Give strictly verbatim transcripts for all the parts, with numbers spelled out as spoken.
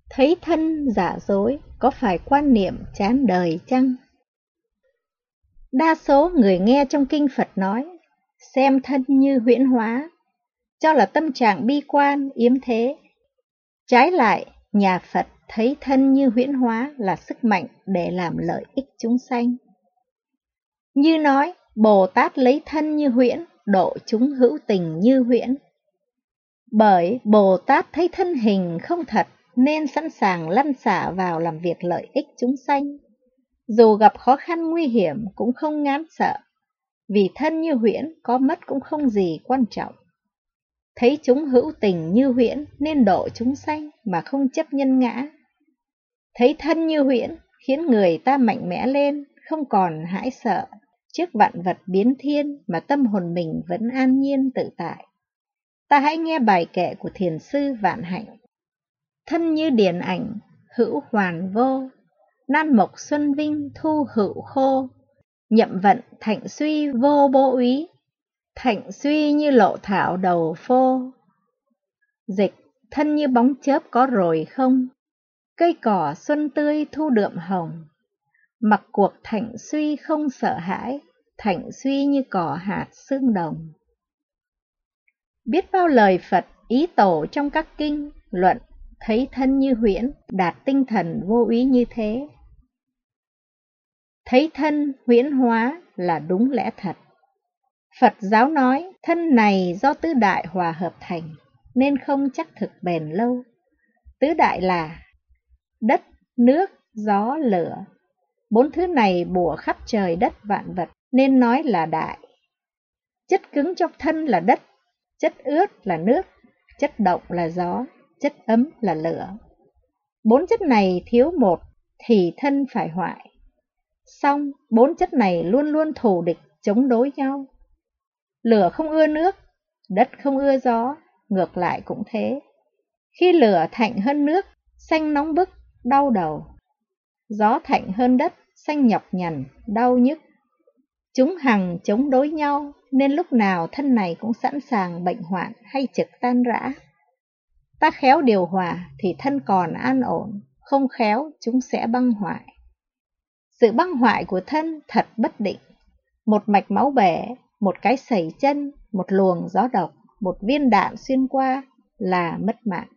Thấy thân giả dối có phải quan niệm chán đời chăng? Đa số người nghe trong kinh Phật nói, xem thân như huyễn hóa, cho là tâm trạng bi quan, yếm thế. Trái lại, nhà Phật thấy thân như huyễn hóa là sức mạnh để làm lợi ích chúng sanh. Như nói, Bồ Tát lấy thân như huyễn, độ chúng hữu tình như huyễn. Bởi Bồ Tát thấy thân hình không thật, nên sẵn sàng lăn xả vào làm việc lợi ích chúng sanh. Dù gặp khó khăn nguy hiểm cũng không ngán sợ, vì thân như huyễn có mất cũng không gì quan trọng. Thấy chúng hữu tình như huyễn nên độ chúng sanh mà không chấp nhân ngã. Thấy thân như huyễn khiến người ta mạnh mẽ lên, không còn hãi sợ trước vạn vật biến thiên mà tâm hồn mình vẫn an nhiên tự tại. Ta hãy nghe bài kệ của Thiền sư Vạn Hạnh. Thân như điển ảnh, hữu hoàn vô, nan mộc xuân vinh thu hữu khô. Nhậm vận thạnh suy vô bố úy, thạnh suy như lộ thảo đầu phô. Dịch, thân như bóng chớp có rồi không, cây cỏ xuân tươi thu đượm hồng. Mặc cuộc thạnh suy không sợ hãi, thạnh suy như cỏ hạt xương đồng. Biết bao lời Phật ý tổ trong các kinh luận thấy thân như huyễn, đạt tinh thần vô úy như thế. Thấy thân huyễn hóa là đúng lẽ thật. Phật giáo nói thân này do tứ đại hòa hợp thành, nên không chắc thực bền lâu. Tứ đại là đất, nước, gió, lửa. Bốn thứ này bủa khắp trời đất vạn vật, nên nói là đại. Chất cứng trong thân là đất, chất ướt là nước, chất động là gió, chất ấm là lửa. Bốn chất này thiếu một thì thân phải hoại. Song bốn chất này luôn luôn thù địch chống đối nhau. Lửa không ưa nước, đất không ưa gió, ngược lại cũng thế. Khi lửa thạnh hơn nước, xanh nóng bức, đau đầu. Gió thạnh hơn đất, xanh nhọc nhằn, đau nhức. Chúng hằng chống đối nhau, nên lúc nào thân này cũng sẵn sàng bệnh hoạn hay trực tan rã. Ta khéo điều hòa thì thân còn an ổn, không khéo chúng sẽ băng hoại. Sự băng hoại của thân thật bất định. Một mạch máu bể, một cái sẩy chân, một luồng gió độc, một viên đạn xuyên qua là mất mạng.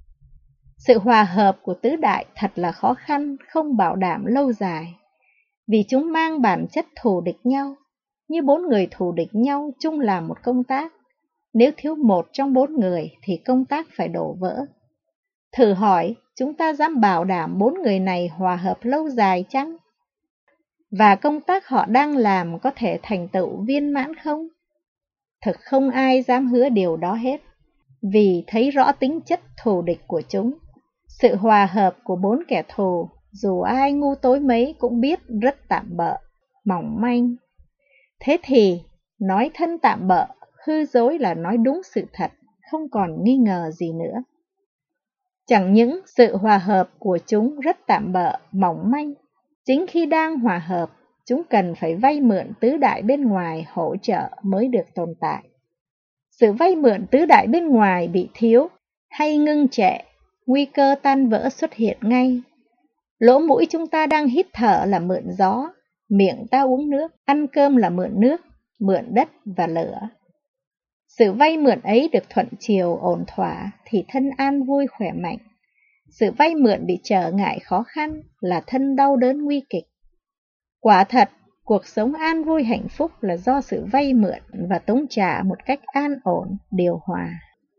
Sự hòa hợp của tứ đại thật là khó khăn, không bảo đảm lâu dài, vì chúng mang bản chất thù địch nhau. Như bốn người thù địch nhau chung làm một công tác, nếu thiếu một trong bốn người thì công tác phải đổ vỡ. Thử hỏi, chúng ta dám bảo đảm bốn người này hòa hợp lâu dài chăng? Và công tác họ đang làm có thể thành tựu viên mãn không? Thực không ai dám hứa điều đó hết, vì thấy rõ tính chất thù địch của chúng. Sự hòa hợp của bốn kẻ thù, dù ai ngu tối mấy cũng biết rất tạm bợ, mỏng manh. Thế thì, nói thân tạm bợ, hư dối là nói đúng sự thật, không còn nghi ngờ gì nữa. Chẳng những sự hòa hợp của chúng rất tạm bợ, mỏng manh, chính khi đang hòa hợp, chúng cần phải vay mượn tứ đại bên ngoài hỗ trợ mới được tồn tại. Sự vay mượn tứ đại bên ngoài bị thiếu hay ngưng trệ, nguy cơ tan vỡ xuất hiện ngay. Lỗ mũi chúng ta đang hít thở là mượn gió, miệng ta uống nước, ăn cơm là mượn nước, mượn đất và lửa. Sự vay mượn ấy được thuận chiều ổn thỏa thì thân an vui khỏe mạnh. Sự vay mượn bị trở ngại khó khăn là thân đau đớn nguy kịch. Quả thật, cuộc sống an vui hạnh phúc là do sự vay mượn và tống trả một cách an ổn, điều hòa.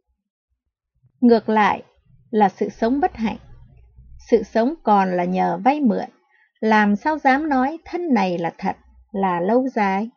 Ngược lại là sự sống bất hạnh. Sự sống còn là nhờ vay mượn, làm sao dám nói thân này là thật, là lâu dài.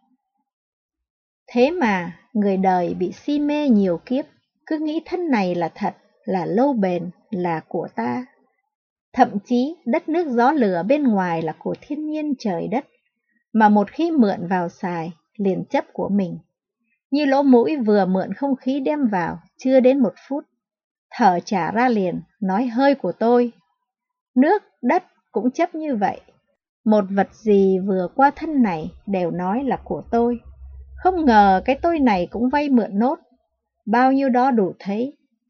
Thế mà người đời bị si mê nhiều kiếp, cứ nghĩ thân này là thật, là lâu bền, là của ta. Thậm chí đất nước gió lửa bên ngoài là của thiên nhiên trời đất, mà một khi mượn vào xài, liền chấp của mình. Như lỗ mũi vừa mượn không khí đem vào, chưa đến một phút, thở trả ra liền, nói hơi của tôi. Nước, đất cũng chấp như vậy. Một vật gì vừa qua thân này đều nói là của tôi. Không ngờ cái tôi này cũng vay mượn nốt. Bao nhiêu đó đủ thấy,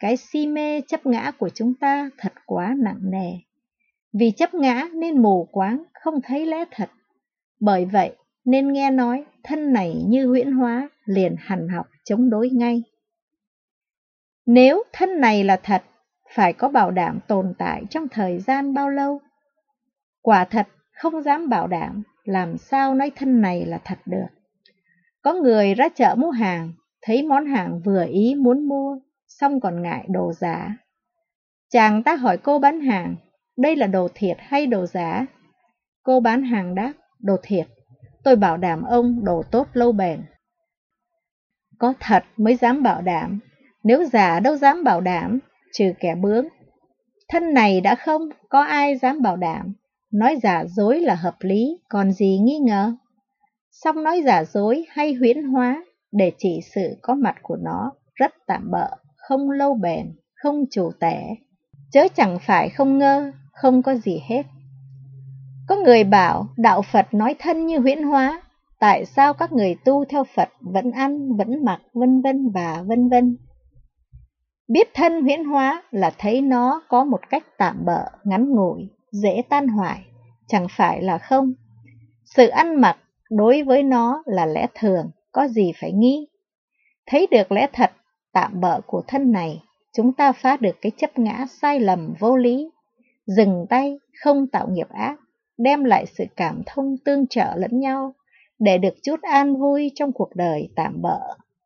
cái si mê chấp ngã của chúng ta thật quá nặng nề. Vì chấp ngã nên mù quáng, không thấy lẽ thật. Bởi vậy nên nghe nói thân này như huyễn hóa, liền hằn học chống đối ngay. Nếu thân này là thật, phải có bảo đảm tồn tại trong thời gian bao lâu? Quả thật không dám bảo đảm, làm sao nói thân này là thật được. Có người ra chợ mua hàng, thấy món hàng vừa ý muốn mua, xong còn ngại đồ giả. Chàng ta hỏi cô bán hàng, đây là đồ thiệt hay đồ giả? Cô bán hàng đáp, đồ thiệt, tôi bảo đảm ông đồ tốt lâu bền. Có thật mới dám bảo đảm, nếu giả đâu dám bảo đảm, trừ kẻ bướng. Thân này đã không, có ai dám bảo đảm, nói giả dối là hợp lý, còn gì nghi ngờ. Song nói giả dối hay huyễn hóa để chỉ sự có mặt của nó rất tạm bợ, không lâu bền, không chủ tể, chớ chẳng phải không ngơ, không có gì hết. Có người bảo đạo Phật nói thân như huyễn hóa, tại sao các người tu theo Phật vẫn ăn, vẫn mặc, vân vân và vân vân. Biết thân huyễn hóa là thấy nó có một cách tạm bợ, ngắn ngủi, dễ tan hoại, chẳng phải là không. Sự ăn mặc đối với nó là lẽ thường, có gì phải nghi. Thấy được lẽ thật, tạm bợ của thân này, chúng ta phá được cái chấp ngã sai lầm vô lý, dừng tay, không tạo nghiệp ác, đem lại sự cảm thông tương trợ lẫn nhau, để được chút an vui trong cuộc đời tạm bợ.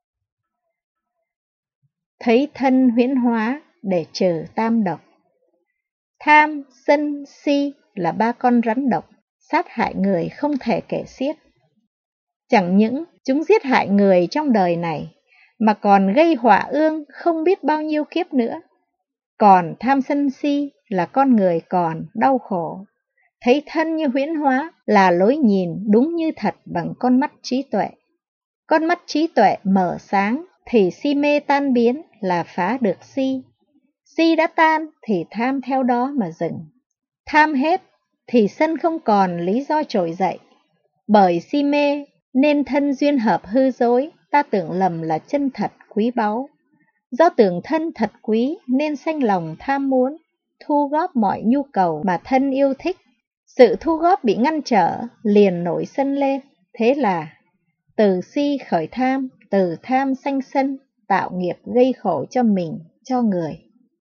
Thấy thân huyễn hóa để trừ tam độc. Tham, sân, si là ba con rắn độc, sát hại người không thể kể xiết. Chẳng những chúng giết hại người trong đời này, mà còn gây họa ương không biết bao nhiêu kiếp nữa. Còn tham sân si là con người còn đau khổ. Thấy thân như huyễn hóa là lối nhìn đúng như thật bằng con mắt trí tuệ. Con mắt trí tuệ mở sáng thì si mê tan biến là phá được si. Si đã tan thì tham theo đó mà dừng. Tham hết thì sân không còn lý do trỗi dậy. Bởi si mê nên thân duyên hợp hư dối, ta tưởng lầm là chân thật quý báu. Do tưởng thân thật quý nên sanh lòng tham muốn, thu góp mọi nhu cầu mà thân yêu thích. Sự thu góp bị ngăn trở, liền nổi sân lên. Thế là từ si khởi tham, từ tham sanh sân, tạo nghiệp gây khổ cho mình, cho người.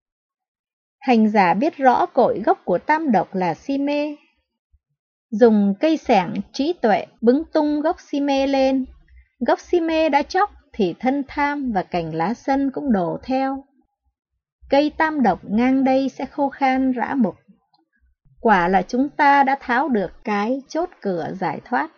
Hành giả biết rõ cội gốc của tam độc là si mê. Dùng cây xẻng trí tuệ bứng tung gốc si mê lên. Gốc si mê đã chóc thì thân tham và cành lá sân cũng đổ theo. Cây tam độc ngang đây sẽ khô khan rã mục. Quả là chúng ta đã tháo được cái chốt cửa giải thoát.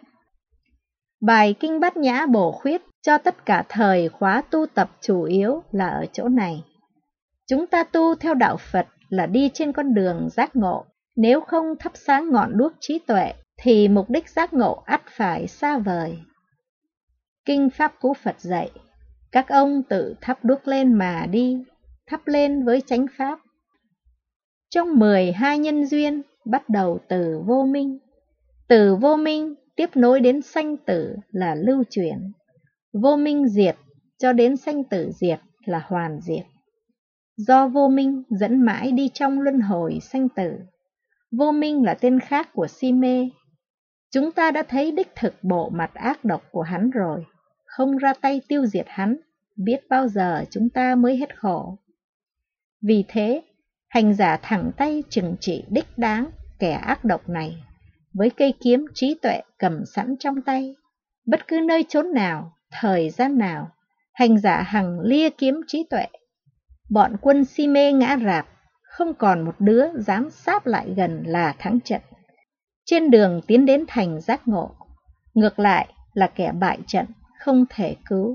Bài Kinh Bát Nhã bổ khuyết cho tất cả thời khóa tu tập chủ yếu là ở chỗ này. Chúng ta tu theo đạo Phật là đi trên con đường giác ngộ. Nếu không thắp sáng ngọn đuốc trí tuệ thì mục đích giác ngộ ắt phải xa vời. Kinh Pháp Cú Phật dạy, các ông tự thắp đuốc lên mà đi, thắp lên với chánh pháp. Trong mười hai nhân duyên bắt đầu từ vô minh. Từ vô minh tiếp nối đến sanh tử là lưu chuyển. Vô minh diệt cho đến sanh tử diệt là hoàn diệt. Do vô minh dẫn mãi đi trong luân hồi sanh tử. Vô minh là tên khác của si mê. Chúng ta đã thấy đích thực bộ mặt ác độc của hắn rồi. Không ra tay tiêu diệt hắn, biết bao giờ chúng ta mới hết khổ. Vì thế, hành giả thẳng tay trừng trị đích đáng kẻ ác độc này, với cây kiếm trí tuệ cầm sẵn trong tay. Bất cứ nơi chốn nào, thời gian nào, hành giả hằng lia kiếm trí tuệ. Bọn quân si mê ngã rạp, không còn một đứa dám sáp lại gần là thắng trận. Trên đường tiến đến thành giác ngộ, ngược lại là kẻ bại trận, không thể cứu.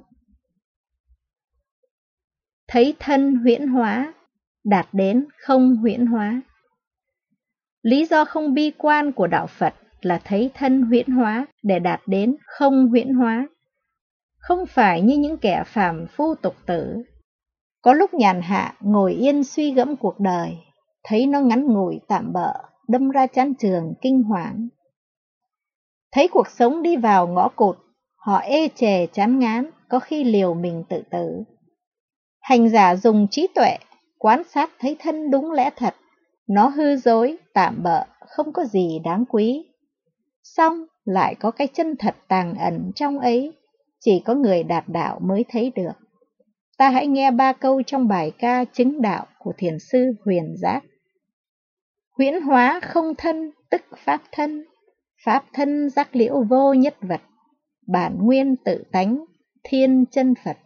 Thấy thân huyễn hóa, đạt đến không huyễn hóa. Lý do không bi quan của đạo Phật là thấy thân huyễn hóa để đạt đến không huyễn hóa. Không phải như những kẻ phàm phu tục tử. Có lúc nhàn hạ ngồi yên suy gẫm cuộc đời, thấy nó ngắn ngủi tạm bợ, đâm ra chán chường kinh hoàng. Thấy cuộc sống đi vào ngõ cụt, họ ê chề chán ngán, có khi liều mình tự tử. Hành giả dùng trí tuệ, quan sát thấy thân đúng lẽ thật, nó hư dối, tạm bợ, không có gì đáng quý. Song lại có cái chân thật tàng ẩn trong ấy, chỉ có người đạt đạo mới thấy được. Ta hãy nghe ba câu trong bài ca chứng đạo của Thiền sư Huyền Giác. Huyễn hóa không thân tức pháp thân, pháp thân giác liễu vô nhất vật, bản nguyên tự tánh, thiên chân Phật.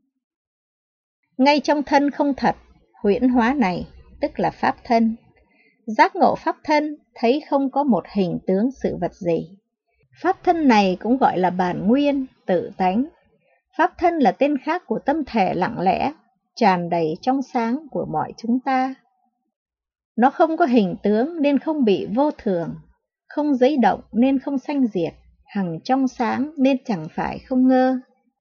Ngay trong thân không thật, huyễn hóa này tức là pháp thân. Giác ngộ pháp thân thấy không có một hình tướng sự vật gì. Pháp thân này cũng gọi là bản nguyên, tự tánh. Pháp thân là tên khác của tâm thể lặng lẽ, tràn đầy trong sáng của mọi chúng ta. Nó không có hình tướng nên không bị vô thường, không giấy động nên không sanh diệt, hằng trong sáng nên chẳng phải không ngơ.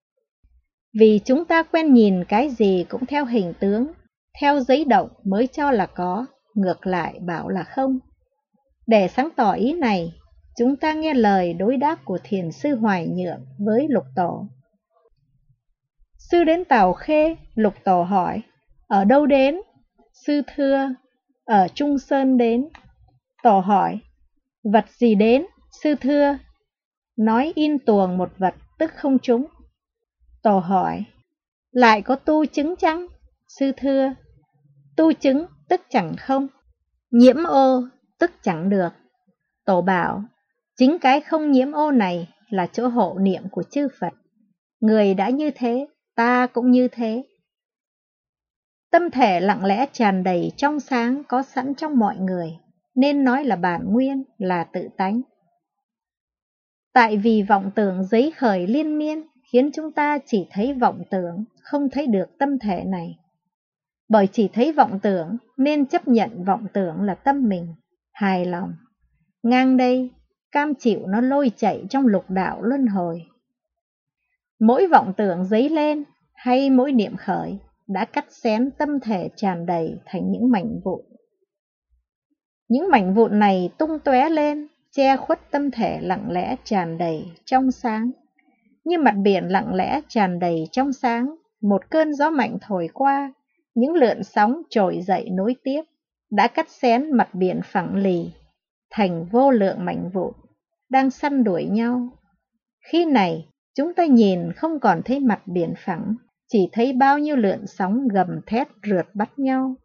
Vì chúng ta quen nhìn cái gì cũng theo hình tướng, theo giấy động mới cho là có, ngược lại bảo là không. Để sáng tỏ ý này, chúng ta nghe lời đối đáp của Thiền sư Hoài Nhượng với Lục Tổ. Sư đến Tào Khê, Lục Tổ hỏi, ở đâu đến? Sư thưa, ở Trung Sơn đến. Tổ hỏi, vật gì đến? Sư thưa, nói in tuồng một vật tức không trúng. Tổ hỏi, lại có tu chứng chăng? Sư thưa, tu chứng tức chẳng không, nhiễm ô tức chẳng được. Tổ bảo, chính cái không nhiễm ô này là chỗ hộ niệm của chư Phật. Người đã như thế, ta cũng như thế. Tâm thể lặng lẽ tràn đầy trong sáng có sẵn trong mọi người, nên nói là bản nguyên, là tự tánh. Tại vì vọng tưởng giấy khởi liên miên, khiến chúng ta chỉ thấy vọng tưởng, không thấy được tâm thể này. Bởi chỉ thấy vọng tưởng, nên chấp nhận vọng tưởng là tâm mình, hài lòng. Ngang đây, cam chịu nó lôi chạy trong lục đạo luân hồi. Mỗi vọng tưởng dấy lên, hay mỗi niệm khởi, đã cắt xén tâm thể tràn đầy thành những mảnh vụn. Những mảnh vụn này tung tóe lên, che khuất tâm thể lặng lẽ tràn đầy trong sáng. Như mặt biển lặng lẽ tràn đầy trong sáng, một cơn gió mạnh thổi qua, những lượn sóng trồi dậy nối tiếp, đã cắt xén mặt biển phẳng lì, thành vô lượng mảnh vụn, đang săn đuổi nhau. Khi này, chúng ta nhìn không còn thấy mặt biển phẳng, chỉ thấy bao nhiêu lượn sóng gầm thét rượt bắt nhau.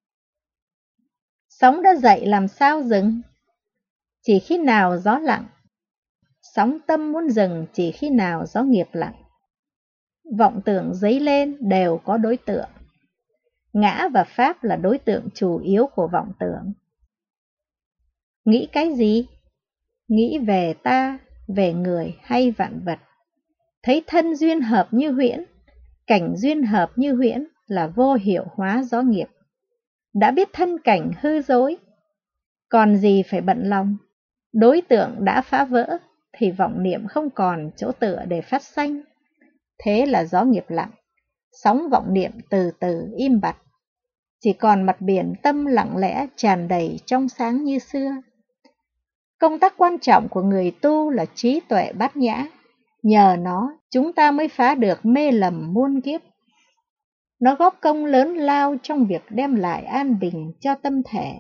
Sóng đã dậy làm sao dừng? Chỉ khi nào gió lặng. Sóng tâm muốn dừng chỉ khi nào gió nghiệp lặng. Vọng tưởng dấy lên đều có đối tượng. Ngã và pháp là đối tượng chủ yếu của vọng tưởng. Nghĩ cái gì? Nghĩ về ta, về người hay vạn vật. Thấy thân duyên hợp như huyễn, cảnh duyên hợp như huyễn là vô hiệu hóa gió nghiệp. Đã biết thân cảnh hư dối, còn gì phải bận lòng. Đối tượng đã phá vỡ, thì vọng niệm không còn chỗ tựa để phát sanh. Thế là gió nghiệp lặng, sóng vọng niệm từ từ im bặt. Chỉ còn mặt biển tâm lặng lẽ tràn đầy trong sáng như xưa. Công tác quan trọng của người tu là trí tuệ bát nhã. Nhờ nó, chúng ta mới phá được mê lầm muôn kiếp. Nó góp công lớn lao trong việc đem lại an bình cho tâm thể.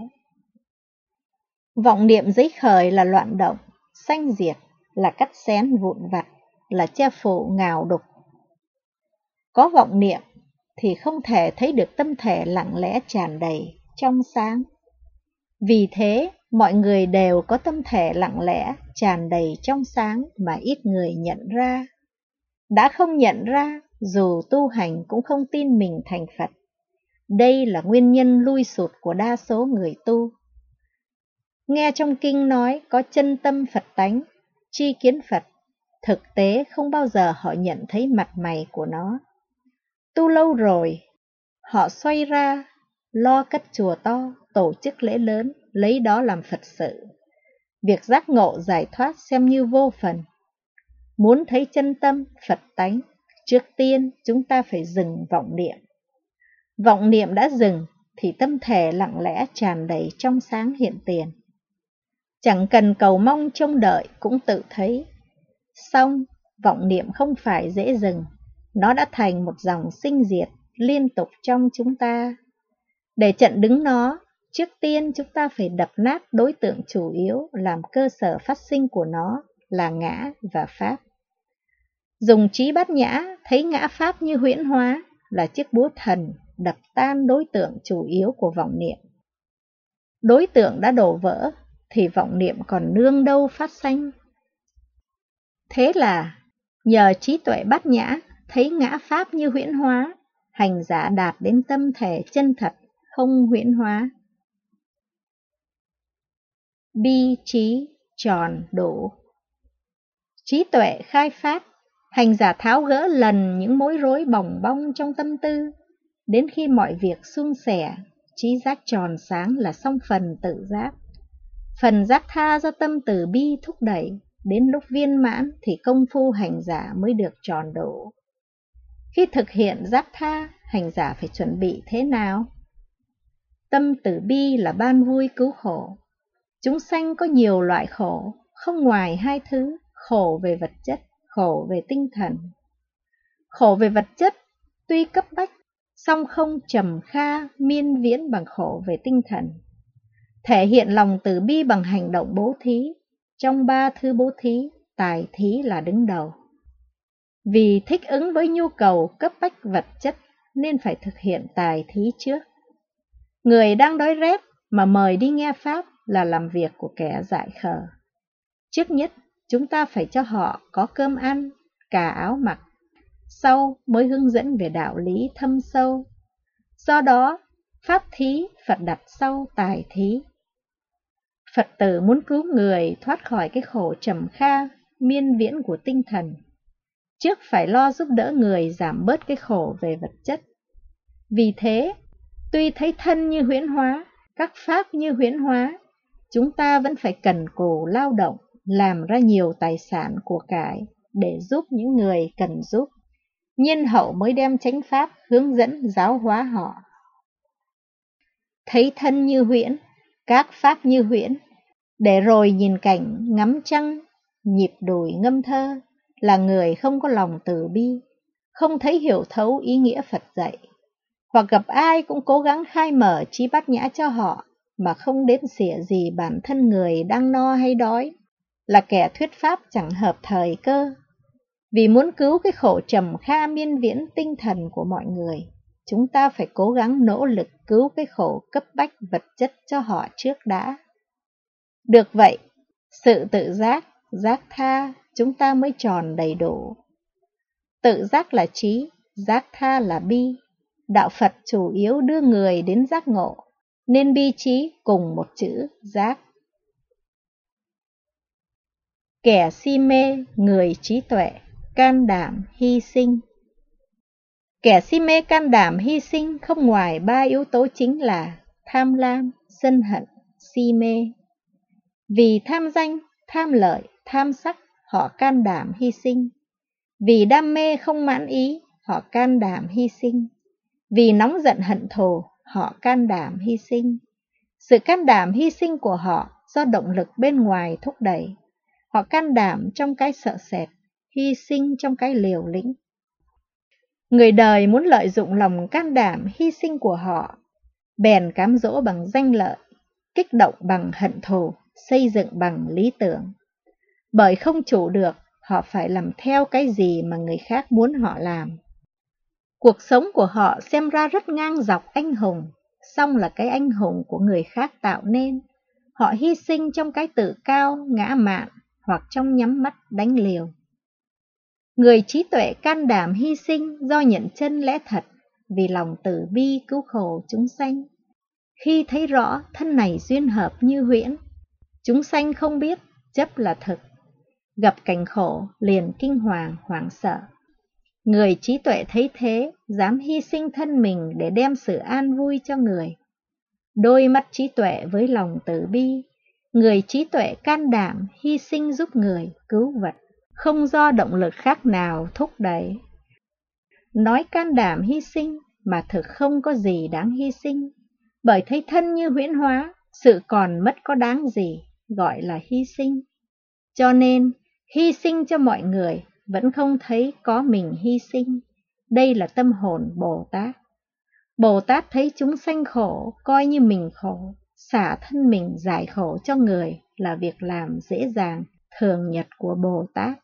Vọng niệm giấy khởi là loạn động, sanh diệt, là cắt xén vụn vặt, là che phủ ngào đục. Có vọng niệm thì không thể thấy được tâm thể lặng lẽ tràn đầy, trong sáng. Vì thế, mọi người đều có tâm thể lặng lẽ, tràn đầy trong sáng mà ít người nhận ra. Đã không nhận ra, dù tu hành cũng không tin mình thành Phật. Đây là nguyên nhân lui sụt của đa số người tu. Nghe trong kinh nói có chân tâm Phật tánh, tri kiến Phật, thực tế không bao giờ họ nhận thấy mặt mày của nó. Tu lâu rồi, họ xoay ra, lo cất chùa to, tổ chức lễ lớn, lấy đó làm Phật sự. Việc giác ngộ giải thoát xem như vô phần. Muốn thấy chân tâm Phật tánh, trước tiên chúng ta phải dừng vọng niệm. Vọng niệm đã dừng thì tâm thể lặng lẽ tràn đầy trong sáng hiện tiền. Chẳng cần cầu mong trông đợi cũng tự thấy. Song vọng niệm không phải dễ dừng, nó đã thành một dòng sinh diệt, liên tục trong chúng ta. Để chặn đứng nó, trước tiên chúng ta phải đập nát đối tượng chủ yếu làm cơ sở phát sinh của nó là ngã và pháp. Dùng trí bát nhã thấy ngã pháp như huyễn hóa là chiếc búa thần đập tan đối tượng chủ yếu của vọng niệm. Đối tượng đã đổ vỡ thì vọng niệm còn nương đâu phát sanh. Thế là nhờ trí tuệ bát nhã thấy ngã pháp như huyễn hóa, hành giả đạt đến tâm thể chân thật, không huyễn hóa. Bi trí tròn đủ. Trí tuệ khai phát, hành giả tháo gỡ lần những mối rối bòng bong trong tâm tư, đến khi mọi việc suôn sẻ, trí giác tròn sáng là xong phần tự giác. Phần giác tha do tâm từ bi thúc đẩy, đến lúc viên mãn thì công phu hành giả mới được tròn đủ. Khi thực hiện giác tha, hành giả phải chuẩn bị thế nào? Tâm từ bi là ban vui cứu khổ. Chúng sanh có nhiều loại khổ, không ngoài hai thứ, khổ về vật chất, khổ về tinh thần. Khổ về vật chất tuy cấp bách, song không trầm kha miên viễn bằng khổ về tinh thần. Thể hiện lòng từ bi bằng hành động bố thí. Trong ba thứ bố thí, tài thí là đứng đầu. Vì thích ứng với nhu cầu cấp bách vật chất nên phải thực hiện tài thí trước. Người đang đói rét mà mời đi nghe pháp là làm việc của kẻ dại khờ. Trước nhất, chúng ta phải cho họ có cơm ăn, cà áo mặc, sau mới hướng dẫn về đạo lý thâm sâu. Do đó, pháp thí Phật đặt sau tài thí. Phật tử muốn cứu người thoát khỏi cái khổ trầm kha, miên viễn của tinh thần, trước phải lo giúp đỡ người giảm bớt cái khổ về vật chất. Vì thế, tuy thấy thân như huyễn hóa, các pháp như huyễn hóa, chúng ta vẫn phải cần cù lao động, làm ra nhiều tài sản của cải để giúp những người cần giúp. Nhiên hậu mới đem chánh pháp hướng dẫn giáo hóa họ. Thấy thân như huyễn, các pháp như huyễn, để rồi nhìn cảnh ngắm trăng, nhịp đùi ngâm thơ, là người không có lòng từ bi, không thấy hiểu thấu ý nghĩa Phật dạy. Hoặc gặp ai cũng cố gắng khai mở trí bát nhã cho họ, mà không đến xỉa gì bản thân người đang no hay đói, là kẻ thuyết pháp chẳng hợp thời cơ. Vì muốn cứu cái khổ trầm kha miên viễn tinh thần của mọi người, chúng ta phải cố gắng nỗ lực cứu cái khổ cấp bách vật chất cho họ trước đã. Được vậy, sự tự giác, giác tha chúng ta mới tròn đầy đủ. Tự giác là trí, giác tha là bi. Đạo Phật chủ yếu đưa người đến giác ngộ, nên bi trí cùng một chữ giác. Kẻ si mê, người trí tuệ, can đảm, hy sinh. Kẻ si mê can đảm hy sinh không ngoài ba yếu tố chính là tham lam, sân hận, si mê. Vì tham danh, tham lợi, tham sắc, họ can đảm hy sinh. Vì đam mê không mãn ý, họ can đảm hy sinh. Vì nóng giận hận thù, họ can đảm hy sinh. Sự can đảm hy sinh của họ do động lực bên ngoài thúc đẩy. Họ can đảm trong cái sợ sệt, hy sinh trong cái liều lĩnh. Người đời muốn lợi dụng lòng can đảm hy sinh của họ, bèn cám dỗ bằng danh lợi, kích động bằng hận thù, xây dựng bằng lý tưởng. Bởi không chủ được, họ phải làm theo cái gì mà người khác muốn họ làm. Cuộc sống của họ xem ra rất ngang dọc anh hùng, song là cái anh hùng của người khác tạo nên. Họ hy sinh trong cái tự cao, ngã mạn, hoặc trong nhắm mắt đánh liều. Người trí tuệ can đảm hy sinh do nhận chân lẽ thật, vì lòng từ bi cứu khổ chúng sanh. Khi thấy rõ thân này duyên hợp như huyễn, chúng sanh không biết chấp là thực, gặp cảnh khổ liền kinh hoàng hoảng sợ. Người trí tuệ thấy thế, dám hy sinh thân mình để đem sự an vui cho người. Đôi mắt trí tuệ với lòng từ bi, người trí tuệ can đảm hy sinh giúp người, cứu vật, không do động lực khác nào thúc đẩy. Nói can đảm hy sinh mà thực không có gì đáng hy sinh, bởi thấy thân như huyễn hóa, sự còn mất có đáng gì, gọi là hy sinh. Cho nên, hy sinh cho mọi người vẫn không thấy có mình hy sinh. Đây là tâm hồn Bồ Tát. Bồ Tát thấy chúng sanh khổ, coi như mình khổ, xả thân mình giải khổ cho người là việc làm dễ dàng, thường nhật của Bồ Tát.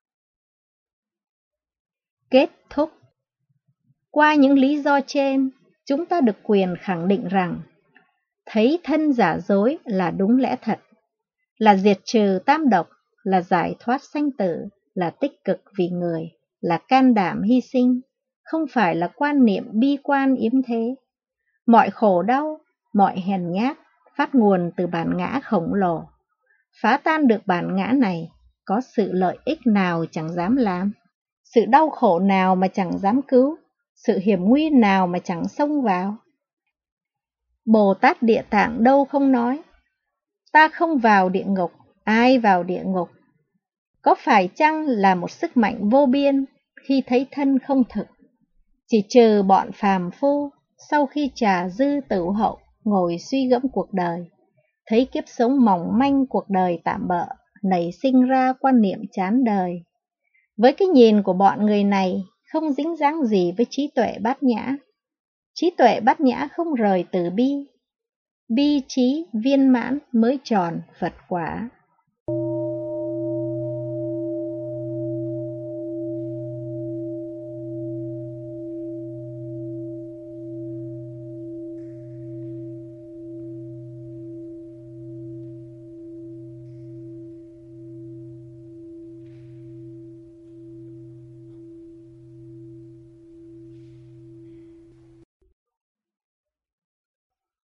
Kết thúc. Qua những lý do trên, chúng ta được quyền khẳng định rằng thấy thân giả dối là đúng lẽ thật, là diệt trừ tam độc, là giải thoát sanh tử, là tích cực vì người, là can đảm hy sinh, không phải là quan niệm bi quan yếm thế. Mọi khổ đau, mọi hèn nhát phát nguồn từ bản ngã khổng lồ. Phá tan được bản ngã này, có sự lợi ích nào chẳng dám làm, sự đau khổ nào mà chẳng dám cứu, sự hiểm nguy nào mà chẳng xông vào. Bồ Tát Địa Tạng đâu không nói, ta không vào địa ngục, ai vào địa ngục? Có phải chăng là một sức mạnh vô biên khi thấy thân không thực? Chỉ trừ bọn phàm phu, sau khi trà dư tửu hậu, ngồi suy gẫm cuộc đời, thấy kiếp sống mỏng manh cuộc đời tạm bợ, nảy sinh ra quan niệm chán đời. Với cái nhìn của bọn người này, không dính dáng gì với trí tuệ bát nhã. Trí tuệ bát nhã không rời từ bi. Bi trí viên mãn mới tròn Phật quả.